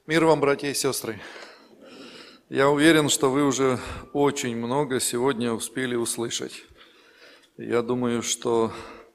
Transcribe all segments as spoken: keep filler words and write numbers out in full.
Мир вам, братья и сестры! Я уверен, что вы уже очень много сегодня успели услышать. Я думаю, что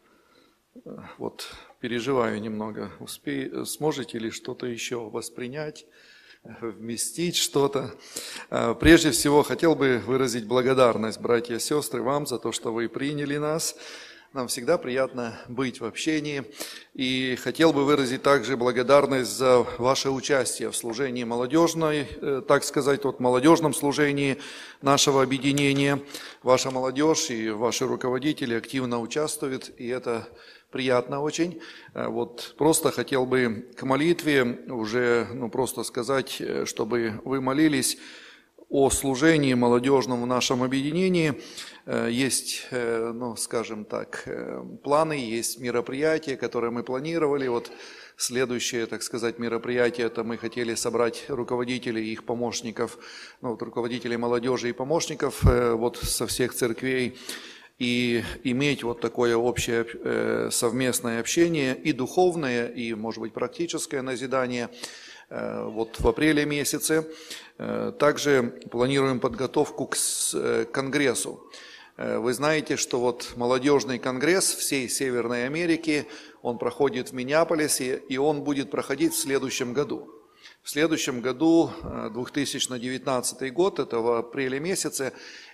вот переживаю немного. Успе... Сможете ли что-то еще воспринять, вместить что-то? Прежде всего, хотел бы выразить благодарность, братья и сестры, вам за то, что вы приняли нас. Нам всегда приятно быть в общении. И хотел бы выразить также благодарность за ваше участие в служении молодежной, так сказать, вот молодежном служении нашего объединения. Ваша молодежь и ваши руководители активно участвуют, и это приятно очень. Вот просто хотел бы к молитве уже, ну, просто сказать, чтобы вы молились о служении молодежном в нашем объединении. Есть, ну, скажем так, планы, есть мероприятия, которые мы планировали. Вот следующее, так сказать, мероприятие, это мы хотели собрать руководителей и их помощников, ну, вот руководителей молодежи и помощников вот со всех церквей, и иметь вот такое общее совместное общение, и духовное, и, может быть, практическое назидание вот в апреле месяце. Также планируем подготовку к конгрессу. Вы знаете, что вот молодежный конгресс всей Северной Америки, он проходит в Миннеаполисе, и он будет проходить в следующем году. В следующем году, две тысячи девятнадцатый год, это в апреле месяце,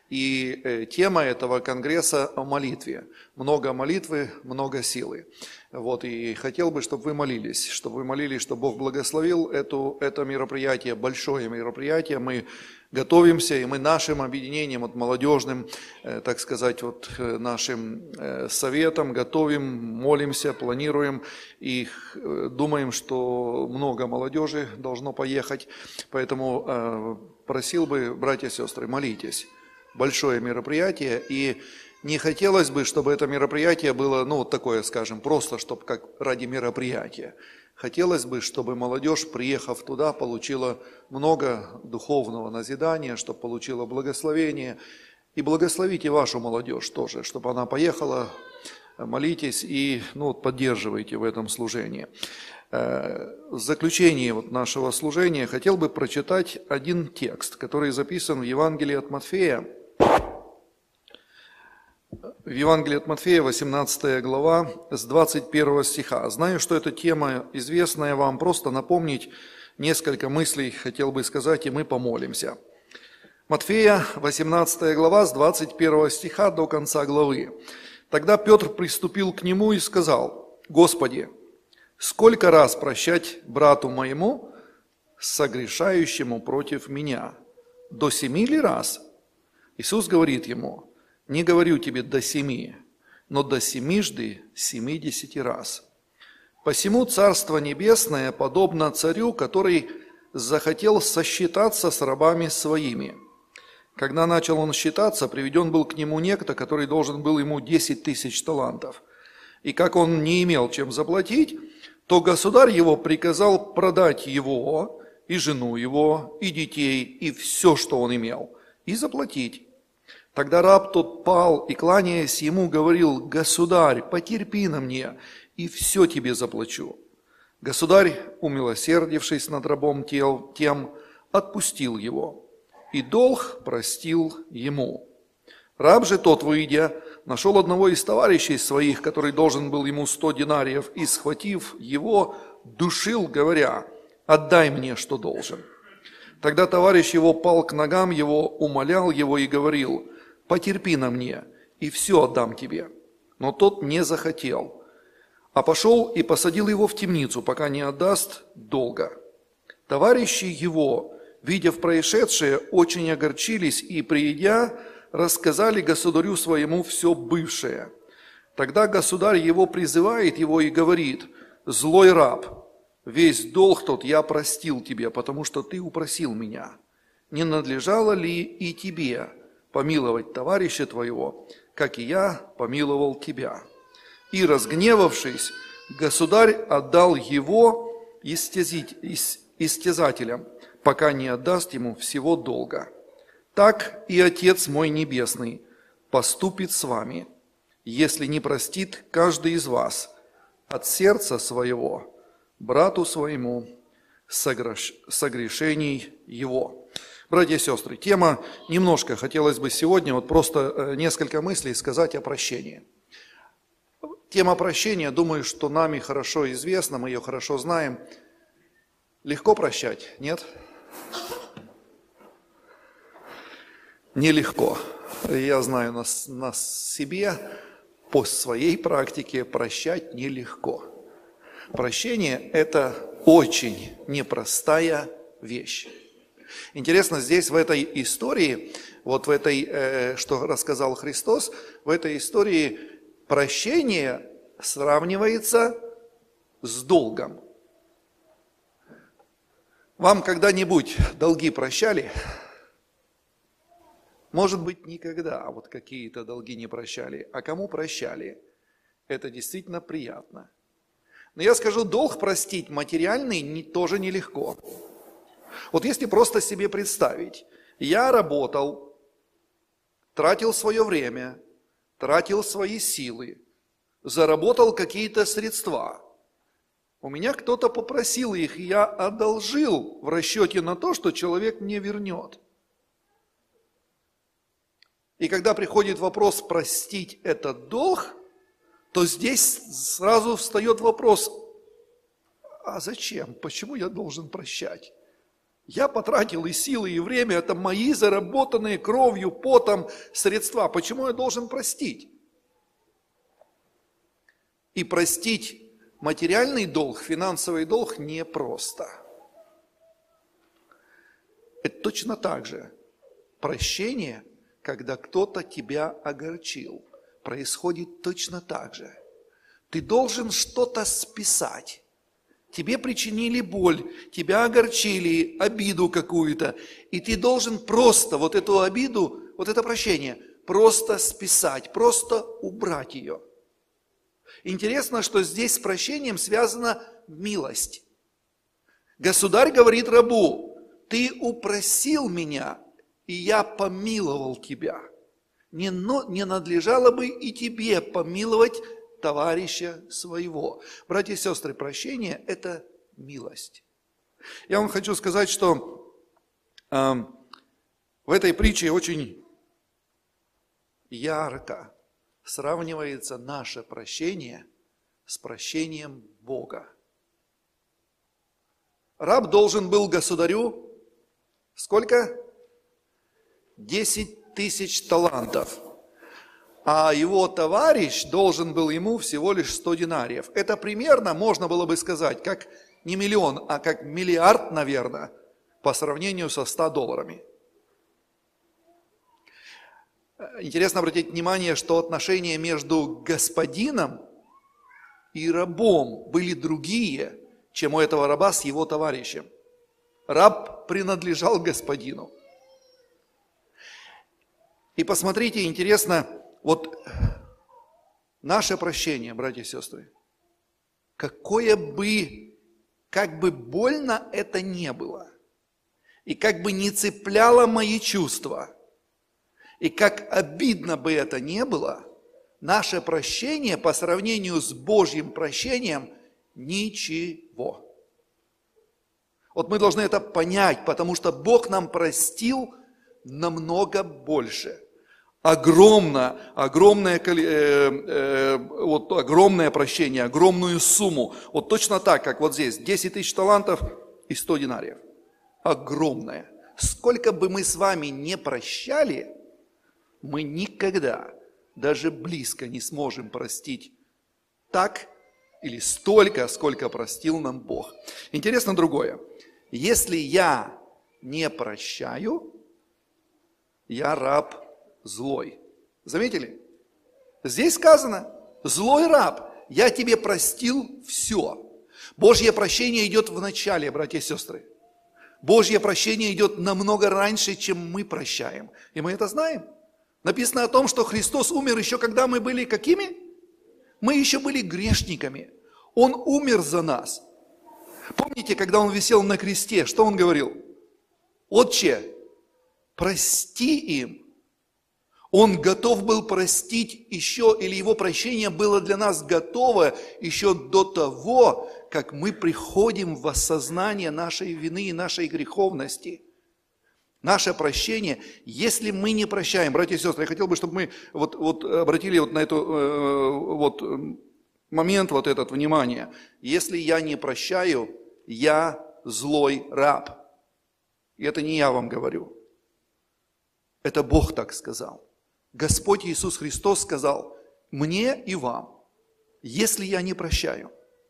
и тема этого конгресса о молитве. Много молитвы, много силы. Вот, и хотел бы, чтобы вы молились, чтобы вы молились, чтобы Бог благословил эту, это мероприятие, большое мероприятие. Мы готовимся, и мы нашим объединением, вот молодежным, так сказать, вот нашим советом готовим, молимся, планируем, и думаем, что много молодежи должно поехать. Поэтому просил бы, братья и сестры, молитесь. Большое мероприятие, и не хотелось бы, чтобы это мероприятие было, ну, вот такое, скажем, просто, чтобы как ради мероприятия. Хотелось бы, чтобы молодежь, приехав туда, получила много духовного назидания, чтобы получила благословение. И благословите вашу молодежь тоже, чтобы она поехала, молитесь и, ну, поддерживайте в этом служении. В заключение вот нашего служения хотел бы прочитать один текст, который записан в Евангелии от Матфея. В Евангелии от Матфея, восемнадцатая глава, с двадцать первого стиха. Знаю, что эта тема известная вам, просто напомнить несколько мыслей хотел бы сказать, и мы помолимся. Матфея, восемнадцатая глава, с двадцать первого стиха до конца главы. Тогда Петр приступил к нему и сказал: «Господи, сколько раз прощать брату моему, согрешающему против меня? До семи ли раз?» Иисус говорит ему: «Не говорю тебе до семи, но до семижды семидесяти раз. Посему Царство Небесное подобно царю, который захотел сосчитаться с рабами своими. Когда начал он считаться, приведен был к нему некто, который должен был ему десять тысяч талантов. И как он не имел чем заплатить, то государь его приказал продать его, и жену его, и детей, и все, что он имел, и заплатить. Тогда раб тот пал и, кланяясь ему, говорил: «Государь, потерпи на мне, и все тебе заплачу». Государь, умилосердившись над рабом тем, отпустил его, и долг простил ему. Раб же тот, выйдя, нашел одного из товарищей своих, который должен был ему сто динариев, и, схватив его, душил, говоря: «Отдай мне, что должен». Тогда товарищ его пал к ногам его, умолял его и говорил: «Потерпи на мне, и все отдам тебе». Но тот не захотел, а пошел и посадил его в темницу, пока не отдаст долга. Товарищи его, видя в происшедшее, очень огорчились и, приидя, рассказали государю своему все бывшее. Тогда государь его призывает его и говорит: «Злой раб, весь долг тот я простил тебе, потому что ты упросил меня. Не надлежало ли и тебе помиловать товарища твоего, как и я помиловал тебя?» И, разгневавшись, государь отдал его истязателям, пока не отдаст ему всего долга. Так и Отец мой Небесный поступит с вами, если не простит каждый из вас от сердца своего брату своему согрешений его. Братья и сестры, тема немножко хотелось бы сегодня вот просто несколько мыслей сказать о прощении. Тема прощения, думаю, что нами хорошо известна, мы ее хорошо знаем. Легко прощать, нет? Нелегко. Я знаю на, на себе, по своей практике, прощать нелегко. Прощение – это очень непростая вещь. Интересно, здесь в этой истории, вот в этой, э, что рассказал Христос, в этой истории прощение сравнивается с долгом. Вам когда-нибудь долги прощали? Может быть, никогда, а вот какие-то долги не прощали. А кому прощали? Это действительно приятно. Но я скажу, долг простить материальный не, тоже нелегко. Вот если просто себе представить, я работал, тратил свое время, тратил свои силы, заработал какие-то средства. У меня кто-то попросил их, и я одолжил в расчете на то, что человек мне вернет. И когда приходит вопрос простить этот долг, то здесь сразу встает вопрос, а зачем? Почему я должен прощать? Я потратил и силы, и время, это мои заработанные кровью, потом средства. Почему я должен простить? И простить материальный долг, финансовый долг непросто. Это точно так же. Прощение, когда кто-то тебя огорчил, происходит точно так же. Ты должен что-то списать. Тебе причинили боль, тебя огорчили, обиду какую-то, и ты должен просто вот эту обиду, вот это прощение, просто списать, просто убрать ее. Интересно, что здесь с прощением связана милость. Государь говорит рабу, ты упросил меня, и я помиловал тебя. Не, но, не надлежало бы и тебе помиловать товарища своего. Братья и сестры, прощение – это милость. Я вам хочу сказать, что э, в этой притче очень ярко сравнивается наше прощение с прощением Бога. Раб должен был государю сколько? Десять тысяч талантов. А его товарищ должен был ему всего лишь сто динариев. Это примерно, можно было бы сказать, как не миллион, а как миллиард, наверное, по сравнению со ста долларами. Интересно обратить внимание, что отношения между господином и рабом были другие, чем у этого раба с его товарищем. Раб принадлежал господину. И посмотрите, интересно, вот наше прощение, братья и сестры, какое бы, как бы больно это не было, и как бы не цепляло мои чувства, и как обидно бы это не было, наше прощение по сравнению с Божьим прощением ничего. Вот мы должны это понять, потому что Бог нам простил намного больше. Огромное, огромное, э, э, вот, огромное прощение, огромную сумму. Вот точно так, как вот здесь, десять тысяч талантов и сто динариев. Огромное. Сколько бы мы с вами не прощали, мы никогда, даже близко не сможем простить так или столько, сколько простил нам Бог. Интересно другое. Если я не прощаю, я раб злой. Заметили? Здесь сказано, злой раб, я тебе простил все. Божье прощение идет в начале, братья и сестры. Божье прощение идет намного раньше, чем мы прощаем. И мы это знаем. Написано о том, что Христос умер еще когда мы были какими? Мы еще были грешниками. Он умер за нас. Помните, когда Он висел на кресте, что Он говорил? Отче, прости им. Он готов был простить еще, или Его прощение было для нас готово еще до того, как мы приходим в осознание нашей вины и нашей греховности. Наше прощение, если мы не прощаем, братья и сестры, я хотел бы, чтобы мы вот, вот обратили вот на этот э, вот момент, вот этот внимание. Если я не прощаю, я злой раб. И это не я вам говорю. Это Бог так сказал. Господь Иисус Христос сказал мне и вам, если я не прощаю.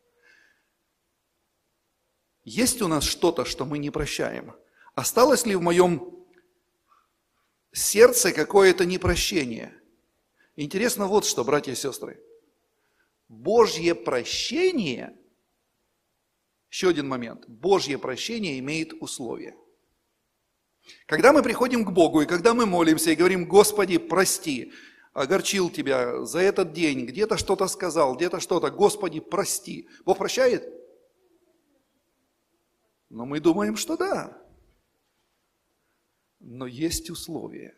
Есть у нас что-то, что мы не прощаем? Осталось ли в моем сердце какое-то непрощение? Интересно вот что, братья и сестры. Божье прощение, еще один момент, Божье прощение имеет условия. Когда мы приходим к Богу, и когда мы молимся и говорим: Господи, прости, огорчил Тебя за этот день, где-то что-то сказал, где-то что-то, Господи, прости. Бог прощает? Но мы думаем, что да. Но есть условия.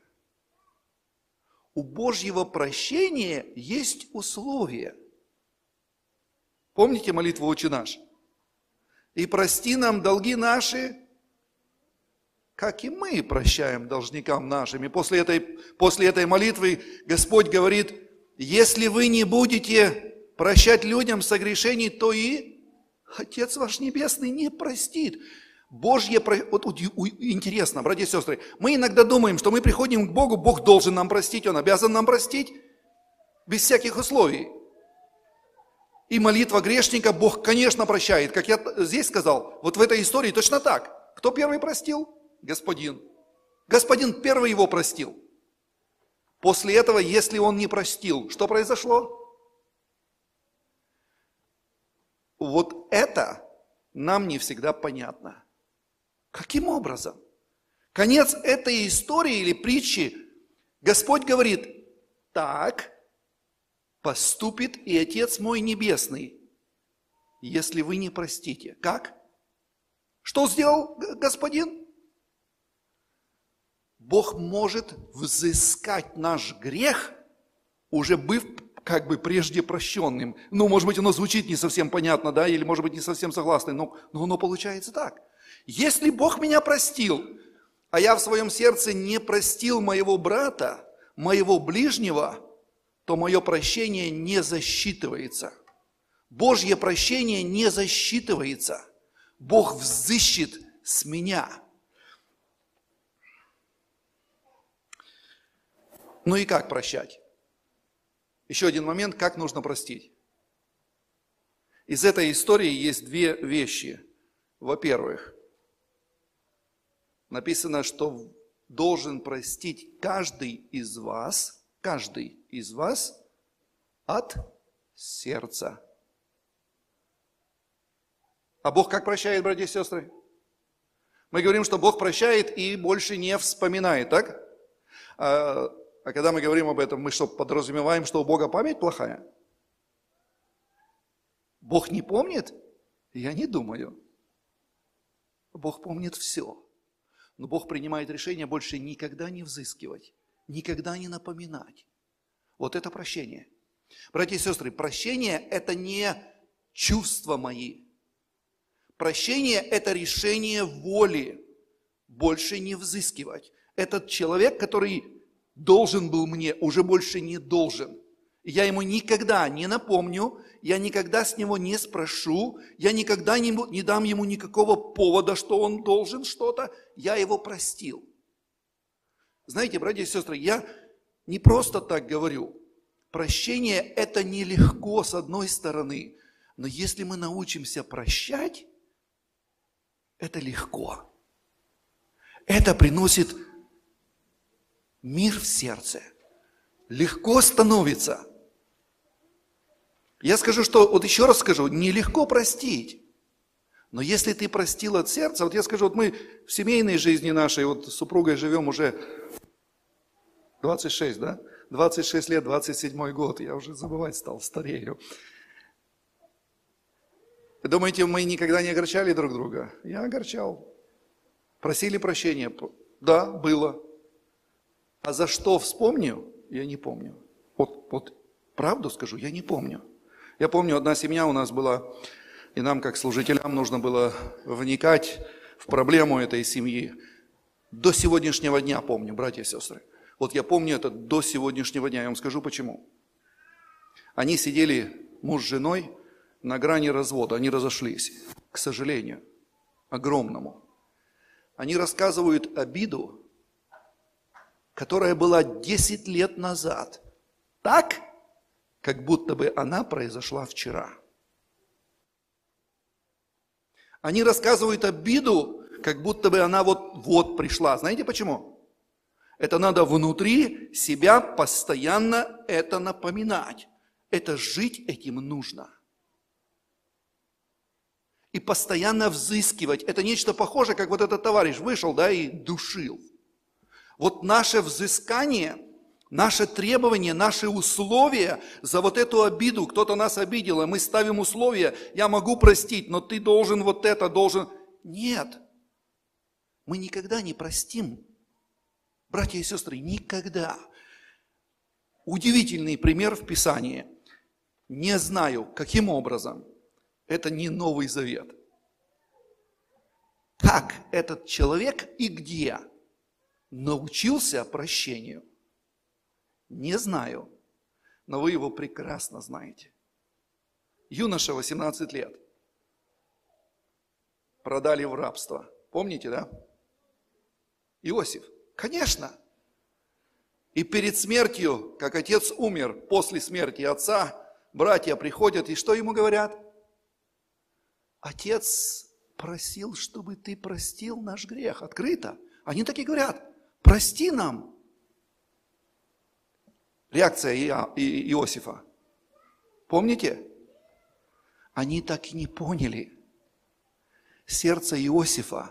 У Божьего прощения есть условия. Помните молитву «Отче наш»? «И прости нам долги наши, как и мы прощаем должникам нашим». И после этой, после этой молитвы Господь говорит: если вы не будете прощать людям согрешений, то и Отец ваш Небесный не простит. Божье, вот интересно, братья и сестры, мы иногда думаем, что мы приходим к Богу, Бог должен нам простить, Он обязан нам простить, без всяких условий. И молитва грешника Бог, конечно, прощает. Как я здесь сказал, вот в этой истории точно так. Кто первый простил? Господин. Господин первый его простил. После этого, если он не простил, что произошло? Вот это нам не всегда понятно. Каким образом? Конец этой истории или притчи, Господь говорит: так поступит и Отец мой Небесный, если вы не простите. Как? Что сделал Господин? Бог может взыскать наш грех, уже быв как бы прежде прощенным. Ну, может быть, оно звучит не совсем понятно, да, или, может быть, не совсем согласны, но, но оно получается так. Если Бог меня простил, а я в своем сердце не простил моего брата, моего ближнего, то мое прощение не засчитывается. Божье прощение не засчитывается. Бог взыщет с меня. Ну и как прощать? Еще один момент, как нужно простить. Из этой истории есть две вещи. Во-первых, написано, что должен простить каждый из вас, каждый из вас от сердца. А Бог как прощает, братья и сестры? Мы говорим, что Бог прощает и больше не вспоминает, так? А, а когда мы говорим об этом, мы что, подразумеваем, что у Бога память плохая? Бог не помнит? Я не думаю. Бог помнит все. Но Бог принимает решение больше никогда не взыскивать, никогда не напоминать. Вот это прощение. Братья и сестры, прощение – это не чувства мои. Прощение – это решение воли больше не взыскивать. Этот человек, который должен был мне, уже больше не должен. Я ему никогда не напомню, я никогда с него не спрошу, я никогда не, не дам ему никакого повода, что он должен что-то, я его простил. Знаете, братья и сестры, я не просто так говорю. Прощение – это нелегко с одной стороны, но если мы научимся прощать, это легко. Это приносит мир в сердце. Легко становится. Я скажу, что, вот еще раз скажу, нелегко простить. Но если ты простил от сердца, вот я скажу, вот мы в семейной жизни нашей, вот с супругой живем уже двадцать шесть, да? двадцать шесть лет, двадцать седьмой год, я уже забывать стал, старею. Думаете, мы никогда не огорчали друг друга? Я огорчал. Просили прощения? Да, было. А за что вспомню? Я не помню. Вот, вот правду скажу, я не помню. Я помню, одна семья у нас была, И нам, как служителям, нужно было вникать в проблему этой семьи. До сегодняшнего дня помню, братья и сестры. Вот я помню это до сегодняшнего дня. Я вам скажу почему. Они сидели, муж с женой, на грани развода. Они разошлись, к сожалению, огромному. Они рассказывают обиду, которая была десять лет назад. Так, как будто бы она произошла вчера. Они рассказывают обиду, как будто бы она вот-вот пришла. Знаете почему? Это надо внутри себя постоянно это напоминать. Это жить этим нужно. И постоянно взыскивать. Это нечто похожее, как вот этот товарищ вышел, да, и душил. Вот наше взыскание, наше требование, наши условия за вот эту обиду, кто-то нас обидел, и мы ставим условия, я могу простить, но ты должен вот это, должен... Нет, мы никогда не простим, братья и сестры, никогда. Удивительный пример в Писании. Не знаю, каким образом. Это не Новый Завет. Как этот человек и где научился прощению? Не знаю, но вы его прекрасно знаете. Юноша, восемнадцать лет, продали в рабство. Помните, да? Иосиф. Конечно. И перед смертью, как отец умер, после смерти отца, братья приходят, и что ему говорят? Отец просил, чтобы ты простил наш грех. Открыто. Они так и говорят, прости нам. Реакция Ио- И- Иосифа. Помните? Они так и не поняли. Сердце Иосифа,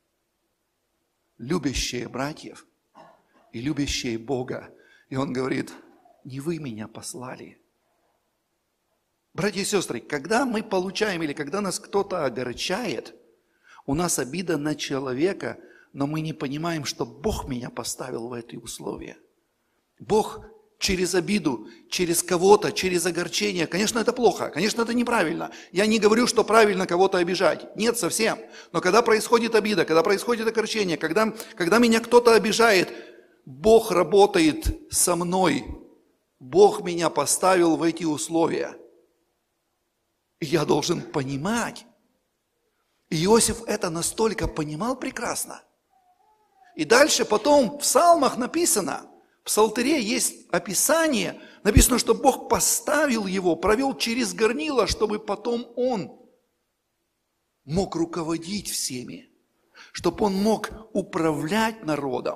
любящее братьев и любящее Бога. И он говорит, не вы меня послали. Братья и сестры, когда мы получаем или когда нас кто-то огорчает, у нас обида на человека, но мы не понимаем, что Бог меня поставил в эти условия. Бог через обиду, через кого-то, через огорчение. Конечно, это плохо, конечно, это неправильно. Я не говорю, что правильно кого-то обижать. Нет, совсем. Но когда происходит обида, когда происходит огорчение, когда, когда меня кто-то обижает, Бог работает со мной. Бог меня поставил в эти условия. И я должен понимать. И Иосиф это настолько понимал прекрасно. И дальше потом в псалмах написано, в псалтыре есть описание, написано, что Бог поставил его, провел через горнило, чтобы потом он мог руководить всеми, чтобы он мог управлять народом.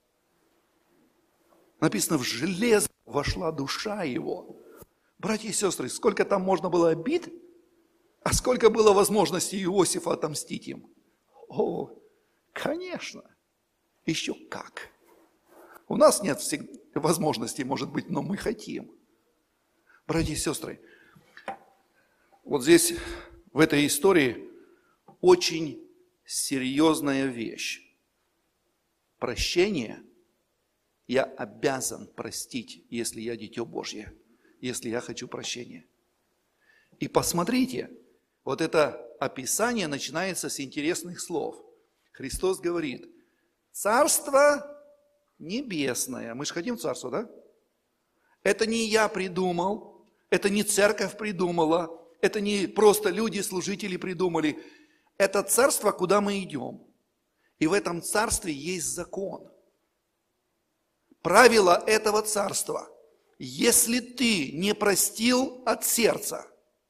Написано, в железо вошла душа его. Братья и сестры, сколько там можно было обид, а сколько было возможности Иосифа отомстить им? О, конечно, еще как. У нас нет возможностей, может быть, но мы хотим. Братья и сестры, вот здесь, в этой истории, очень серьезная вещь. Прощение, я обязан простить, если я дитё Божье, если я хочу прощения. И посмотрите, вот это описание начинается с интересных слов. Христос говорит, царство небесное. Мы же хотим в царство, да? Это не я придумал, это не церковь придумала, это не просто люди, служители придумали. Это царство, куда мы идем. И в этом царстве есть закон. Правило этого царства. Если ты не простил от сердца,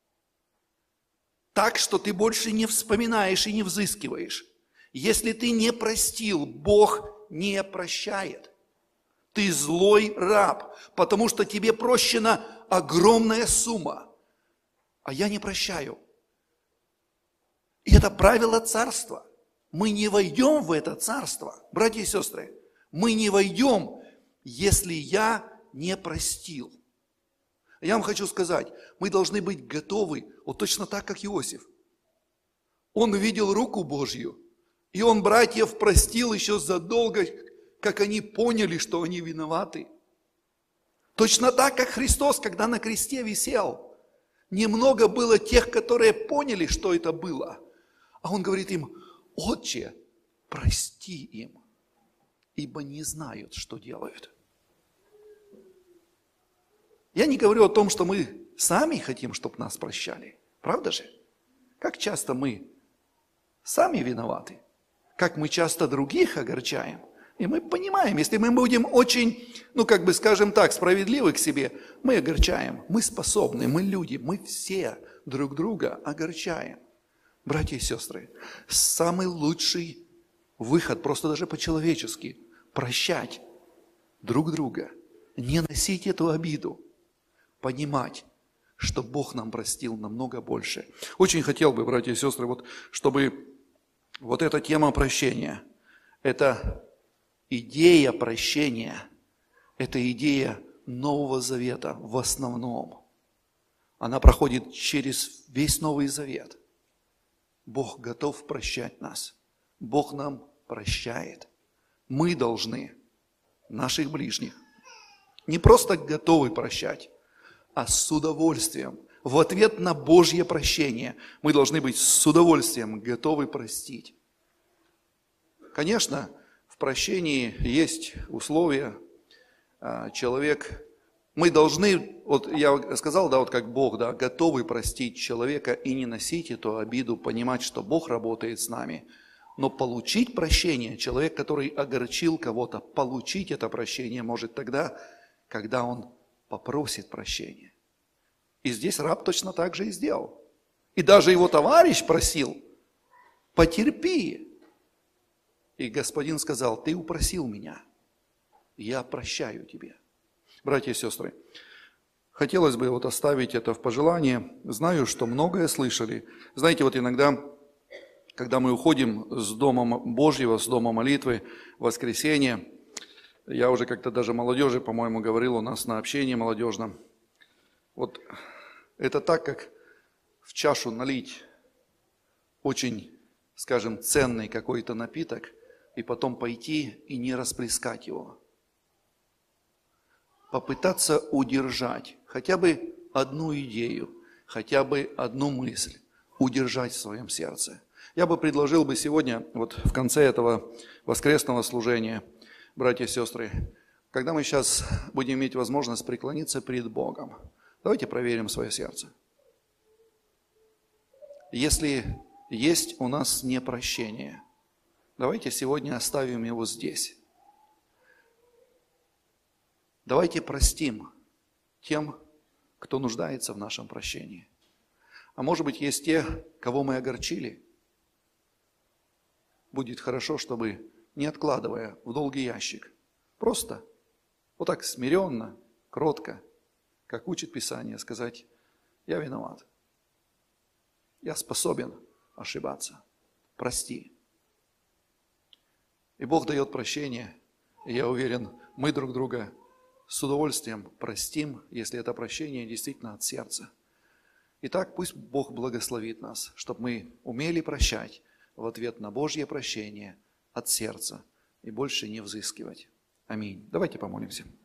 так, что ты больше не вспоминаешь и не взыскиваешь, если ты не простил, Бог не прощает. Ты злой раб, потому что тебе прощена огромная сумма, а я не прощаю. И это правило царства. Мы не войдем в это царство, братья и сестры. Мы не войдем, если я не простил. Я вам хочу сказать, мы должны быть готовы, вот точно так, как Иосиф. Он видел руку Божью, и он братьев простил еще задолго, как они поняли, что они виноваты. Точно так, как Христос, когда на кресте висел, Немного было тех, которые поняли, что это было. А он говорит им: Отче, прости им, ибо не знают, что делают. Я не говорю о том, что мы сами хотим, чтобы нас прощали. Правда же? Как часто мы сами виноваты? Как мы часто других огорчаем? И мы понимаем, если мы будем очень, ну как бы скажем так, справедливы к себе, мы огорчаем, мы способны, мы люди, мы все друг друга огорчаем. Братья и сестры, самый лучший выход, просто даже по-человечески, прощать друг друга, не носить эту обиду, понимать, что Бог нам простил намного больше. Очень хотел бы, братья и сестры, вот, чтобы вот эта тема прощения, это идея прощения, это идея Нового Завета в основном. Она проходит через весь Новый Завет. Бог готов прощать нас. Бог нам прощает. Мы должны наших ближних не просто готовы прощать, а с удовольствием. В ответ на Божье прощение мы должны быть с удовольствием готовы простить. Конечно, в прощении есть условия. Человек, мы должны, вот я сказал, да, вот как Бог, да, готовы простить человека и не носить эту обиду, понимать, что Бог работает с нами. Но получить прощение, человек, который огорчил кого-то, получить это прощение может тогда, когда он попросит прощения. И здесь раб точно так же и сделал. И даже его товарищ просил: потерпи. И господин сказал: ты упросил меня, я прощаю тебе. Братья и сестры, хотелось бы вот оставить это в пожелание. Знаю, что многое слышали. Знаете, вот иногда, когда мы уходим с Дома Божьего, с Дома молитвы в воскресенье, я уже как-то даже молодежи, по-моему, говорил у нас на общении молодежном, вот это так, как в чашу налить очень, скажем, ценный какой-то напиток, и потом пойти и не расплескать его. Попытаться удержать хотя бы одну идею, хотя бы одну мысль, удержать в своем сердце. Я бы предложил бы сегодня, вот в конце этого воскресного служения, братья и сестры, когда мы сейчас будем иметь возможность преклониться перед Богом, давайте проверим свое сердце. Если есть у нас непрощение, давайте сегодня оставим его здесь. Давайте простим тем, кто нуждается в нашем прощении. А может быть, есть те, кого мы огорчили. Будет хорошо, чтобы, не откладывая в долгий ящик, просто вот так смиренно, кротко, как учит Писание, сказать: я виноват, я способен ошибаться, прости. И Бог дает прощение, и я уверен, мы друг друга с удовольствием простим, если это прощение действительно от сердца. Итак, пусть Бог благословит нас, чтобы мы умели прощать в ответ на Божье прощение от сердца и больше не взыскивать. Аминь. Давайте помолимся.